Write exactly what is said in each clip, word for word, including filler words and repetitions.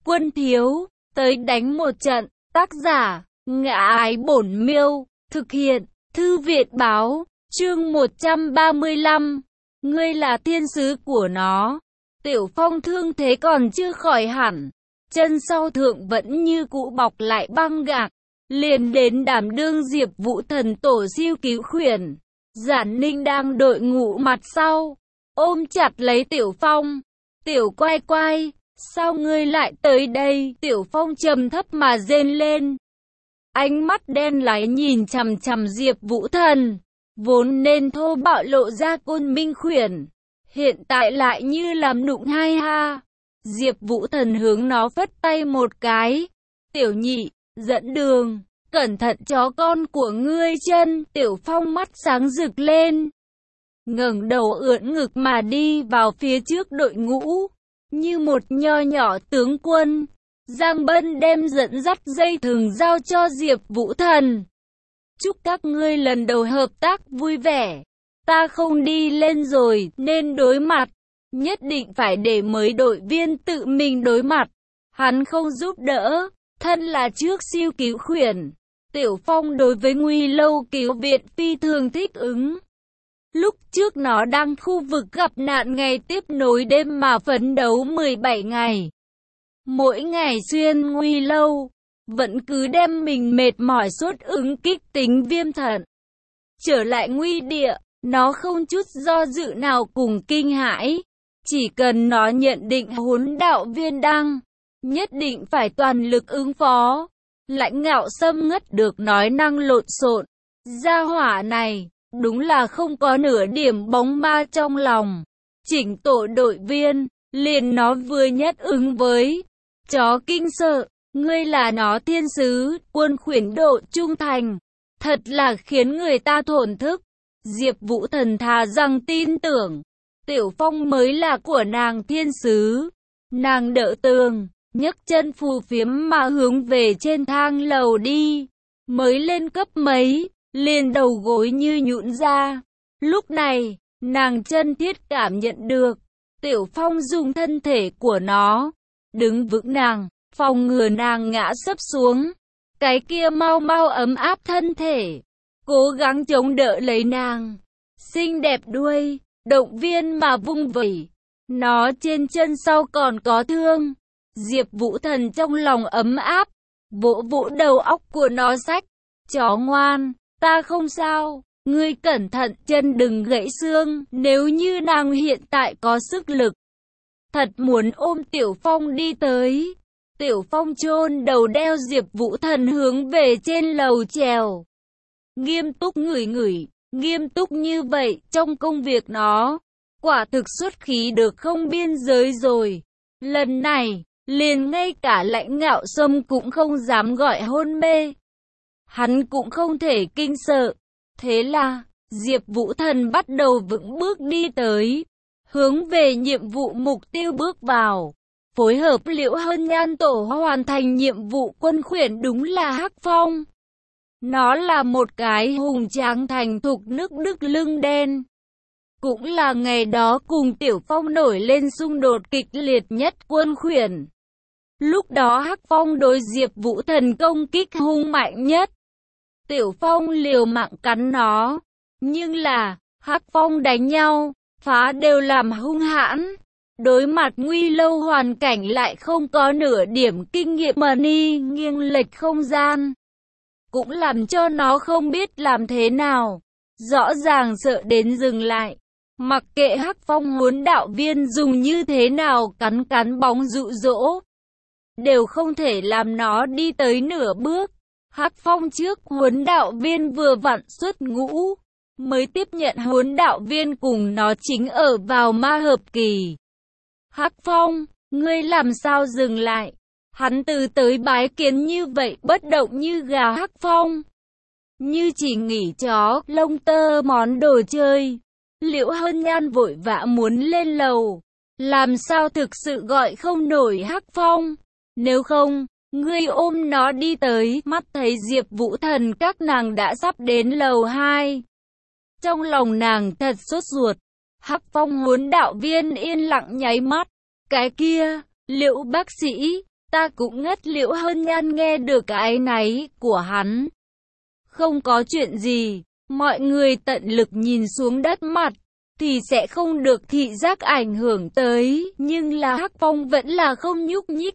Quân thiếu, tới đánh một trận. Tác giả, Ngã Ái Bổn Miêu. Thực hiện, Thư viện báo. Chương một trăm ba mươi lăm. Ngươi là thiên sứ của nó. Tiểu Phong thương thế còn chưa khỏi hẳn. Chân sau thượng vẫn như cũ bọc lại băng gạc. Liền đến đảm đương Diệp Vũ Thần tổ siêu cứu khuyển. Giản Ninh đang đội ngũ mặt sau, ôm chặt lấy Tiểu Phong. Tiểu Quai Quai, sao ngươi lại tới đây? Tiểu Phong trầm thấp mà rên lên. Ánh mắt đen láy nhìn chằm chằm Diệp Vũ Thần, vốn nên thô bạo lộ ra côn minh khuyển, hiện tại lại như làm nụng hai ha. Diệp Vũ Thần hướng nó phất tay một cái. Tiểu Nhị, dẫn đường, cẩn thận chó con của ngươi chân. Tiểu Phong mắt sáng rực lên, ngẩng đầu ưỡn ngực mà đi vào phía trước đội ngũ, như một nho nhỏ tướng quân. Giang Bân đem dẫn dắt dây thừng giao cho Diệp Vũ Thần. Chúc các ngươi lần đầu hợp tác vui vẻ. Ta không đi lên rồi nên đối mặt, nhất định phải để mới đội viên tự mình đối mặt. Hắn không giúp đỡ, thân là trước siêu cứu khuyển. Tiểu Phong đối với nguy lâu cứu viện phi thường thích ứng. Lúc trước nó đang khu vực gặp nạn ngày tiếp nối đêm mà phấn đấu mười bảy ngày. Mỗi ngày xuyên nguy lâu, vẫn cứ đem mình mệt mỏi sốt ứng kích tính viêm thận. Trở lại nguy địa, nó không chút do dự nào cùng kinh hãi. Chỉ cần nó nhận định Hỗn Đạo Viên đăng, nhất định phải toàn lực ứng phó. Lãnh Ngạo Sâm ngất được nói năng lộn xộn. Gia hỏa này, đúng là không có nửa điểm bóng ma trong lòng. Chỉnh tổ đội viên, liền nó vừa nhất ứng với. Chó kinh sợ, ngươi là nó thiên sứ, quân khuyển độ trung thành. Thật là khiến người ta thổn thức. Diệp Vũ Thần thà rằng tin tưởng, Tiểu Phong mới là của nàng thiên sứ. Nàng đỡ tường, nhấc chân phù phiếm mà hướng về trên thang lầu đi. Mới lên cấp mấy, liền đầu gối như nhũn ra. Lúc này, nàng chân thiết cảm nhận được, Tiểu Phong dùng thân thể của nó đứng vững nàng, phòng ngừa nàng ngã sấp xuống. Cái kia mau mau ấm áp thân thể, cố gắng chống đỡ lấy nàng. Xinh đẹp đuôi, động viên mà vung vẩy. Nó trên chân sau còn có thương. Diệp Vũ Thần trong lòng ấm áp, vỗ vỗ đầu óc của nó xách. Chó ngoan, ta không sao, ngươi cẩn thận chân đừng gãy xương. Nếu như nàng hiện tại có sức lực, thật muốn ôm Tiểu Phong đi tới. Tiểu Phong chôn đầu đeo Diệp Vũ Thần hướng về trên lầu trèo. Nghiêm túc ngửi ngửi, nghiêm túc như vậy trong công việc nó, quả thực xuất khí được không biên giới rồi. Lần này, liền ngay cả Lãnh Ngạo Sâm cũng không dám gọi hôn mê. Hắn cũng không thể kinh sợ. Thế là, Diệp Vũ Thần bắt đầu vững bước đi tới, hướng về nhiệm vụ mục tiêu bước vào. Phối hợp Liễu Hân Nhan tổ hoàn thành nhiệm vụ quân khuyển đúng là Hắc Phong. Nó là một cái hùng tráng thành thục nước Đức lưng đen. Cũng là ngày đó cùng Tiểu Phong nổi lên xung đột kịch liệt nhất quân khuyển. Lúc đó Hắc Phong đối Diệp Vũ Thần công kích hung mạnh nhất. Tiểu Phong liều mạng cắn nó. Nhưng là, Hắc Phong đánh nhau, phá đều làm hung hãn. Đối mặt nguy lâu hoàn cảnh lại không có nửa điểm kinh nghiệm mà ni nghiêng lệch không gian. Cũng làm cho nó không biết làm thế nào. Rõ ràng sợ đến dừng lại. Mặc kệ Hắc Phong Hỗn Đạo Viên dùng như thế nào cắn cắn bóng dụ dỗ, đều không thể làm nó đi tới nửa bước. Hắc Phong trước Hỗn Đạo Viên vừa vặn xuất ngũ, mới tiếp nhận Hỗn Đạo Viên cùng nó chính ở vào ma hợp kỳ. Hắc Phong, ngươi làm sao dừng lại? Hắn từ tới bái kiến như vậy bất động như gà. Hắc Phong như chỉ nghỉ chó, lông tơ món đồ chơi. Liễu Hân Nhan vội vã muốn lên lầu, làm sao thực sự gọi không nổi Hắc Phong. Nếu không, ngươi ôm nó đi tới. Mắt thấy Diệp Vũ Thần các nàng đã sắp đến lầu hai. Trong lòng nàng thật sốt ruột. Hắc Phong Hỗn Đạo Viên yên lặng nháy mắt. Cái kia, Liễu bác sĩ, Ta cũng ngất. Liễu Hân Nhan nghe được cái áy náy của hắn. Không có chuyện gì, mọi người tận lực nhìn xuống đất mặt, thì sẽ không được thị giác ảnh hưởng tới, nhưng là Hắc Phong vẫn là không nhúc nhích.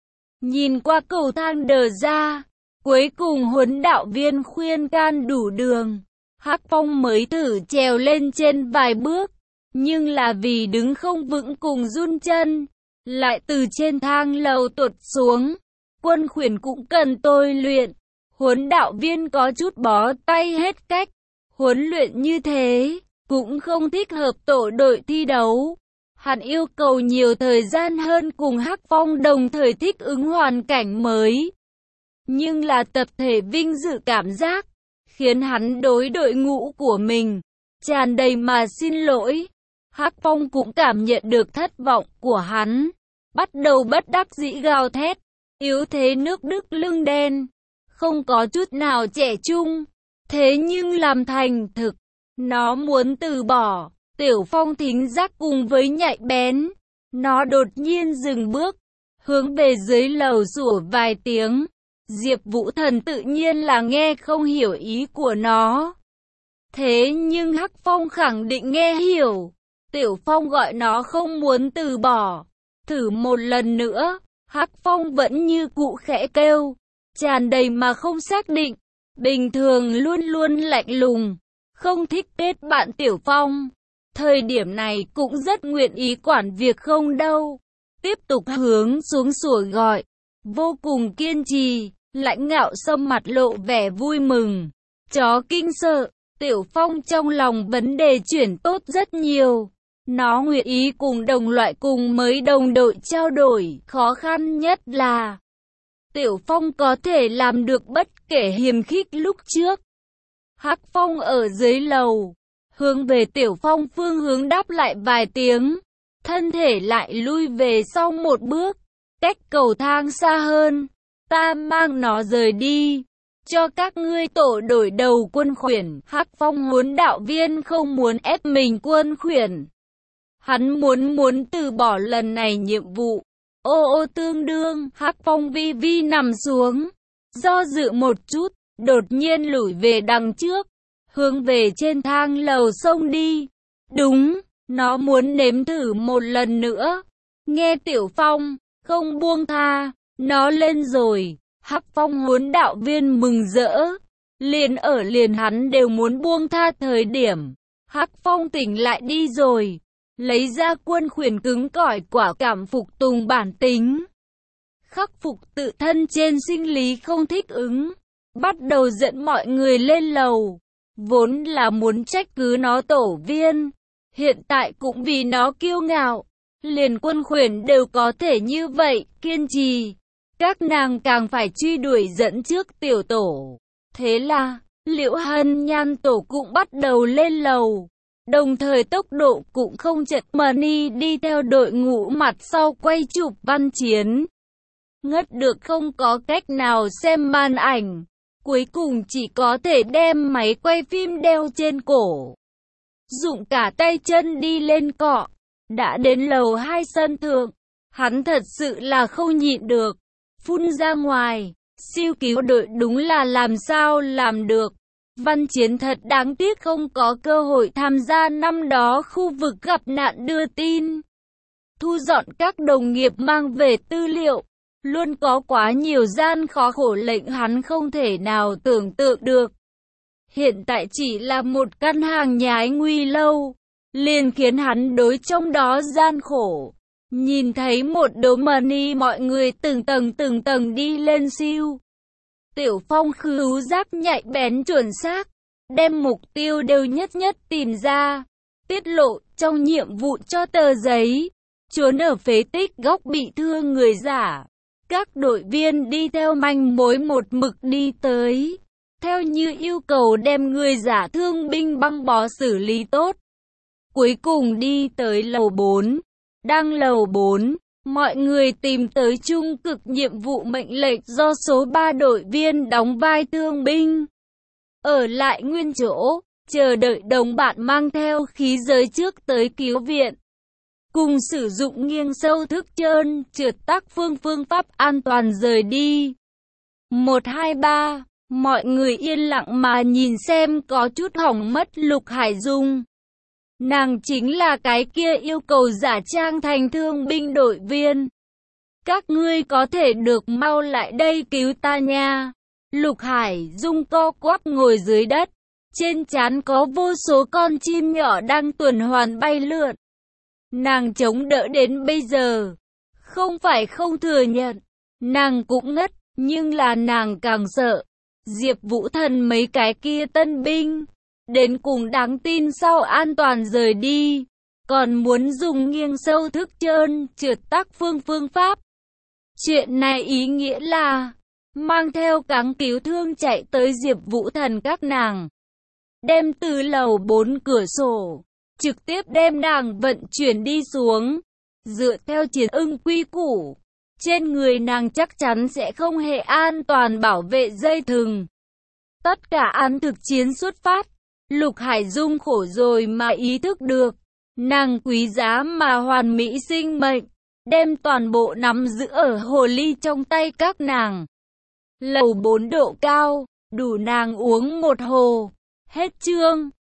Nhìn qua cầu thang đờ ra, cuối cùng huấn đạo viên khuyên can đủ đường, Hắc Phong mới thử trèo lên trên vài bước, nhưng là vì đứng không vững cùng run chân, lại từ trên thang lầu tuột xuống. Quân Khuyển cũng cần tôi luyện, huấn đạo viên có chút bó tay hết cách, huấn luyện như thế cũng không thích hợp tổ đội thi đấu. Hắn yêu cầu nhiều thời gian hơn cùng Hắc Phong đồng thời thích ứng hoàn cảnh mới. Nhưng là tập thể vinh dự cảm giác, khiến hắn đối đội ngũ của mình tràn đầy mà xin lỗi. Hắc Phong cũng cảm nhận được thất vọng của hắn, bắt đầu bất đắc dĩ gào thét, yếu thế nước Đức lưng đen, không có chút nào trẻ trung. Thế nhưng làm thành thực, nó muốn từ bỏ. Tiểu Phong thính giác cùng với nhạy bén, nó đột nhiên dừng bước, hướng về dưới lầu rủa vài tiếng. Diệp Vũ Thần tự nhiên là nghe không hiểu ý của nó. Thế nhưng Hắc Phong khẳng định nghe hiểu. Tiểu Phong gọi nó không muốn từ bỏ. Thử một lần nữa, Hắc Phong vẫn như cũ khẽ kêu, tràn đầy mà không xác định. Bình thường luôn luôn lạnh lùng, không thích kết bạn Tiểu Phong. Thời điểm này cũng rất nguyện ý quản việc không đâu. Tiếp tục hướng xuống sủa gọi, vô cùng kiên trì. Lãnh Ngạo Sâm mặt lộ vẻ vui mừng. Chó kinh sợ, Tiểu Phong trong lòng vấn đề chuyển tốt rất nhiều. Nó nguyện ý cùng đồng loại cùng mới đồng đội trao đổi. Khó khăn nhất là Tiểu Phong có thể làm được bất kể hiềm khích lúc trước. Hắc Phong ở dưới lầu, hướng về Tiểu Phong phương hướng đáp lại vài tiếng, thân thể lại lui về sau một bước, cách cầu thang xa hơn. Ta mang nó rời đi, cho các ngươi tổ đổi đầu Quân Khuyển. Hắc Phong huấn đạo viên không muốn ép mình Quân Khuyển. Hắn muốn muốn từ bỏ lần này nhiệm vụ. Ô ô tương đương, Hắc Phong vi vi nằm xuống, do dự một chút, đột nhiên lùi về đằng trước, hướng về trên thang lầu xông đi. Đúng, nó muốn nếm thử một lần nữa. Nghe Tiểu Phong, không buông tha, nó lên rồi. Hắc Phong huấn đạo viên mừng rỡ. Liền ở liền hắn đều muốn buông tha thời điểm, Hắc Phong tỉnh lại đi rồi. Lấy ra Quân Khuyển cứng cỏi quả cảm phục tùng bản tính, khắc phục tự thân trên sinh lý không thích ứng, bắt đầu dẫn mọi người lên lầu. Vốn là muốn trách cứ nó tổ viên, hiện tại cũng vì nó kiêu ngạo, liền Quân Khuyển đều có thể như vậy, kiên trì. Các nàng càng phải truy đuổi dẫn trước tiểu tổ. Thế là, Liễu Hân Nhan tổ cũng bắt đầu lên lầu. Đồng thời tốc độ cũng không chậm, Money đi theo đội ngũ mặt sau quay chụp văn chiến. Ngất được không có cách nào xem màn ảnh, cuối cùng chỉ có thể đem máy quay phim đeo trên cổ, dụng cả tay chân đi lên cọ. Đã đến lầu hai sân thượng, hắn thật sự là không nhịn được, phun ra ngoài. Siêu cứu đội đúng là làm sao làm được. Văn chiến thật đáng tiếc không có cơ hội tham gia năm đó khu vực gặp nạn đưa tin, thu dọn các đồng nghiệp mang về tư liệu. Luôn có quá nhiều gian khó khổ lệnh hắn không thể nào tưởng tượng được. Hiện tại chỉ là một căn hàng nhái nguy lâu, liền khiến hắn đối trong đó gian khổ. Nhìn thấy một đống money mọi người từng tầng từng tầng đi lên siêu. Tiểu Phong khứu giác nhạy bén chuẩn xác, đem mục tiêu đều nhất nhất tìm ra, tiết lộ trong nhiệm vụ cho tờ giấy, trốn ở phế tích góc bị thương người giả. Các đội viên đi theo manh mối một mực đi tới, theo như yêu cầu đem người giả thương binh băng bó xử lý tốt. Cuối cùng đi tới lầu bốn, đang lầu bốn. Mọi người tìm tới trung cực nhiệm vụ mệnh lệnh do số ba đội viên đóng vai thương binh. Ở lại nguyên chỗ, chờ đợi đồng bạn mang theo khí giới trước tới cứu viện. cùng sử dụng nghiêng sâu thức trơn, trượt tác phương phương pháp an toàn rời đi. một hai ba. Mọi người yên lặng mà nhìn xem có chút hỏng mất Lục Hải Dung. Nàng chính là cái kia yêu cầu giả trang thành thương binh đội viên. Các ngươi có thể được mau lại đây cứu ta nha. Lục Hải Dung co quắp ngồi dưới đất. Trên trán có vô số con chim nhỏ đang tuần hoàn bay lượn. Nàng chống đỡ đến bây giờ. Không phải không thừa nhận. Nàng cũng ngất, nhưng là nàng càng sợ. Diệp Vũ Thần mấy cái kia tân binh. Đến cùng đáng tin sau an toàn rời đi. Còn muốn dùng nghiêng sâu thức trơn, trượt tác phương phương pháp. Chuyện này ý nghĩa là mang theo cáng cứu thương chạy tới Diệp Vũ Thần các nàng. Đem từ lầu bốn cửa sổ, trực tiếp đem nàng vận chuyển đi xuống. Dựa theo chiến ưng quy củ, trên người nàng chắc chắn sẽ không hề an toàn bảo vệ dây thừng. Tất cả án thực chiến xuất phát. Lục Hải Dung khổ rồi mà ý thức được. Nàng quý giá mà hoàn mỹ sinh mệnh. Đem toàn bộ nắm giữ ở hồ ly trong tay các nàng. Lầu bốn độ cao, đủ nàng uống một hồ. Hết chương.